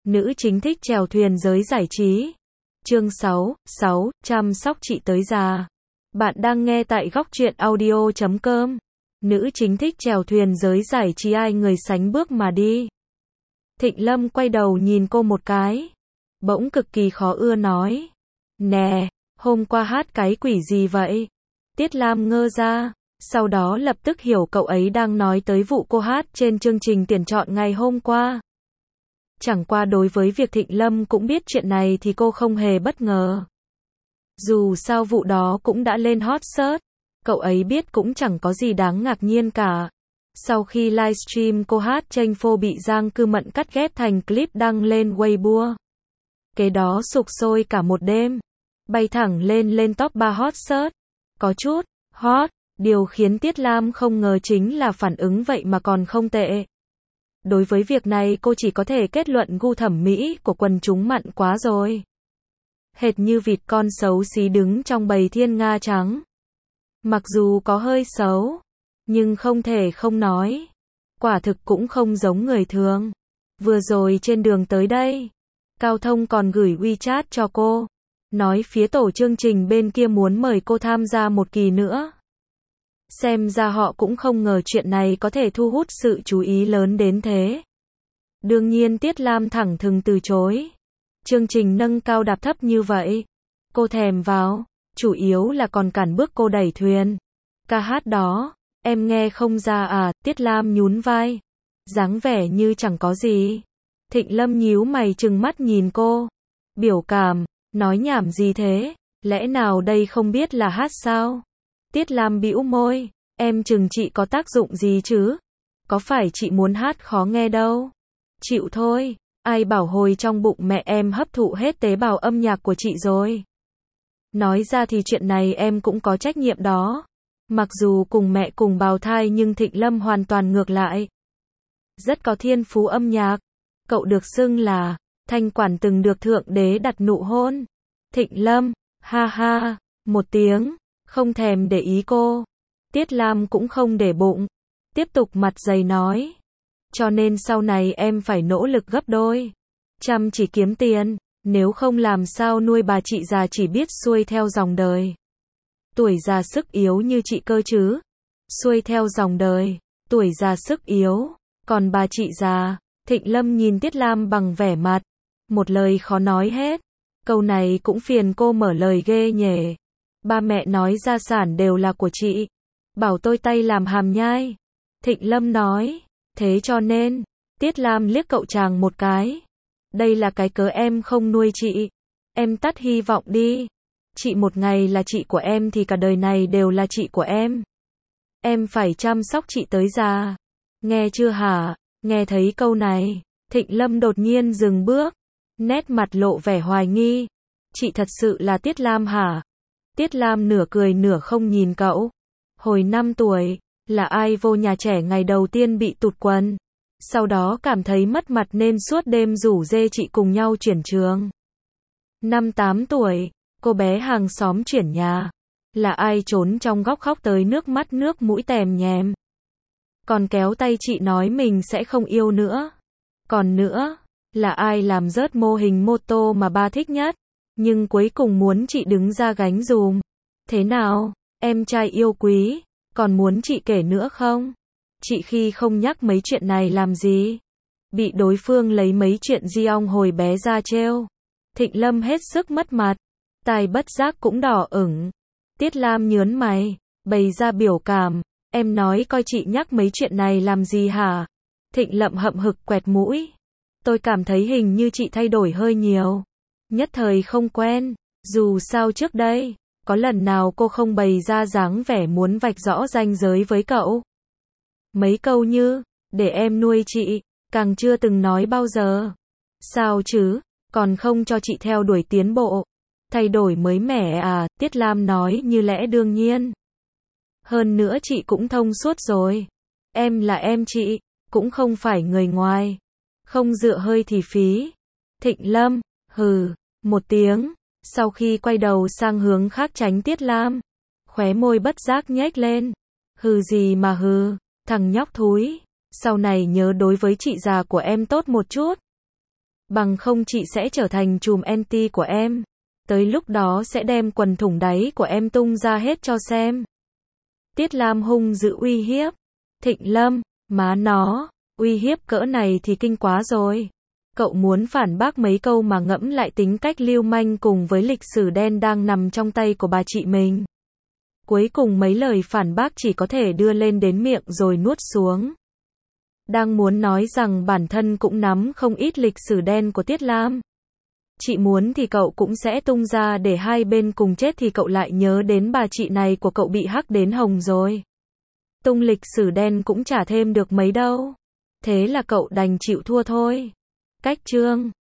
Nữ chính thích chèo thuyền giới giải trí. Chương 6, chăm sóc chị tới già. Bạn đang nghe tại góc truyện audio.com. Nữ chính thích chèo thuyền giới giải trí, ai người sánh bước mà đi. Thịnh Lâm quay đầu nhìn cô một cái. Bỗng cực kỳ khó ưa nói. Nè, hôm qua hát cái quỷ gì vậy? Tiết Lam ngơ ra, sau đó lập tức hiểu cậu ấy đang nói tới vụ cô hát trên chương trình tuyển chọn ngày hôm qua. Chẳng qua đối với việc Thịnh Lâm cũng biết chuyện này thì cô không hề bất ngờ. Dù sao vụ đó cũng đã lên hot search, cậu ấy biết cũng chẳng có gì đáng ngạc nhiên cả. Sau khi livestream cô hát tranh phô bị Giang Cư Mận cắt ghép thành clip đăng lên Weibo. Kế đó sục sôi cả một đêm, bay thẳng lên top 3 hot search. Có chút hot, điều khiến Tiết Lam không ngờ chính là phản ứng vậy mà còn không tệ. Đối với việc này cô chỉ có thể kết luận gu thẩm mỹ của quần chúng mặn quá rồi. Hệt như vịt con xấu xí đứng trong bầy thiên nga trắng. Mặc dù có hơi xấu, nhưng không thể không nói. Quả thực cũng không giống người thường. Vừa rồi trên đường tới đây, Cao Thông còn gửi WeChat cho cô, nói phía tổ chương trình bên kia muốn mời cô tham gia một kỳ nữa. Xem ra họ cũng không ngờ chuyện này có thể thu hút sự chú ý lớn đến thế. Đương nhiên Tiết Lam thẳng thừng từ chối. Chương trình nâng cao đạp thấp như vậy, cô thèm vào, chủ yếu là còn cản bước cô đẩy thuyền. Ca hát đó, em nghe không ra à? Tiết Lam nhún vai, dáng vẻ như chẳng có gì. Thịnh Lâm nhíu mày trừng mắt nhìn cô. Biểu cảm, nói nhảm gì thế? Lẽ nào đây không biết là hát sao? Tiết Lam bĩu môi, em chừng chị có tác dụng gì chứ? Có phải chị muốn hát khó nghe đâu? Chịu thôi, ai bảo hồi trong bụng mẹ em hấp thụ hết tế bào âm nhạc của chị rồi. Nói ra thì chuyện này em cũng có trách nhiệm đó. Mặc dù cùng mẹ cùng bào thai nhưng Thịnh Lâm hoàn toàn ngược lại. Rất có thiên phú âm nhạc. Cậu được xưng là thanh quản từng được thượng đế đặt nụ hôn. Thịnh Lâm, ha ha, một tiếng, không thèm để ý cô. Tiết Lam cũng không để bụng, tiếp tục mặt dày nói. Cho nên sau này em phải nỗ lực gấp đôi, chăm chỉ kiếm tiền, nếu không làm sao nuôi bà chị già chỉ biết xuôi theo dòng đời. Tuổi già sức yếu như chị cơ chứ. Xuôi theo dòng đời, tuổi già sức yếu, còn bà chị già. Thịnh Lâm nhìn Tiết Lam bằng vẻ mặt, một lời khó nói hết. Câu này cũng phiền cô mở lời ghê nhỉ. Ba mẹ nói gia sản đều là của chị, bảo tôi tay làm hàm nhai. Thịnh Lâm nói, thế cho nên, Tiết Lam liếc cậu chàng một cái. Đây là cái cớ em không nuôi chị. Em tắt hy vọng đi. Chị một ngày là chị của em thì cả đời này đều là chị của em. Em phải chăm sóc chị tới già. Nghe chưa hả? Nghe thấy câu này, Thịnh Lâm đột nhiên dừng bước, nét mặt lộ vẻ hoài nghi. Chị thật sự là Tiết Lam hả? Tiết Lam nửa cười nửa không nhìn cậu. Hồi 5 tuổi, là ai vô nhà trẻ ngày đầu tiên bị tụt quần. Sau đó cảm thấy mất mặt nên suốt đêm rủ dê chị cùng nhau chuyển trường. Năm 8 tuổi, cô bé hàng xóm chuyển nhà. Là ai trốn trong góc khóc tới nước mắt nước mũi tèm nhèm. Còn kéo tay chị nói mình sẽ không yêu nữa. Còn nữa, là ai làm rớt mô hình mô tô mà ba thích nhất, nhưng cuối cùng muốn chị đứng ra gánh dùm. Thế nào, em trai yêu quý, còn muốn chị kể nữa không? Chị khi không nhắc mấy chuyện này làm gì? Bị đối phương lấy mấy chuyện di ong hồi bé ra trêu. Thịnh Lâm hết sức mất mặt, tai bất giác cũng đỏ ửng. Tiết Lam nhớn mày, bày ra biểu cảm. Em nói coi chị nhắc mấy chuyện này làm gì hả? Thịnh Lâm hậm hực quẹt mũi. Tôi cảm thấy hình như chị thay đổi hơi nhiều. Nhất thời không quen. Dù sao trước đây, có lần nào cô không bày ra dáng vẻ muốn vạch rõ ranh giới với cậu? Mấy câu như, để em nuôi chị, càng chưa từng nói bao giờ. Sao chứ, còn không cho chị theo đuổi tiến bộ. Thay đổi mới mẻ à? Tiết Lam nói như lẽ đương nhiên. Hơn nữa chị cũng thông suốt rồi. Em là em chị, cũng không phải người ngoài. Không dựa hơi thì phí. Thịnh Lâm, hừ, một tiếng. Sau khi quay đầu sang hướng khác tránh Tiết Lam, khóe môi bất giác nhếch lên. Hừ gì mà hừ, thằng nhóc thúi. Sau này nhớ đối với chị già của em tốt một chút. Bằng không chị sẽ trở thành chùm anti của em. Tới lúc đó sẽ đem quần thủng đáy của em tung ra hết cho xem. Tiết Lam hung dữ uy hiếp. Thịnh Lâm, má nó, uy hiếp cỡ này thì kinh quá rồi. Cậu muốn phản bác mấy câu mà ngẫm lại tính cách lưu manh cùng với lịch sử đen đang nằm trong tay của bà chị mình. Cuối cùng mấy lời phản bác chỉ có thể đưa lên đến miệng rồi nuốt xuống. Đang muốn nói rằng bản thân cũng nắm không ít lịch sử đen của Tiết Lam. Chị muốn thì cậu cũng sẽ tung ra để hai bên cùng chết thì cậu lại nhớ đến bà chị này của cậu bị hắc đến hồng rồi. Tung lịch sử đen cũng chả thêm được mấy đâu. Thế là cậu đành chịu thua thôi. Cách chương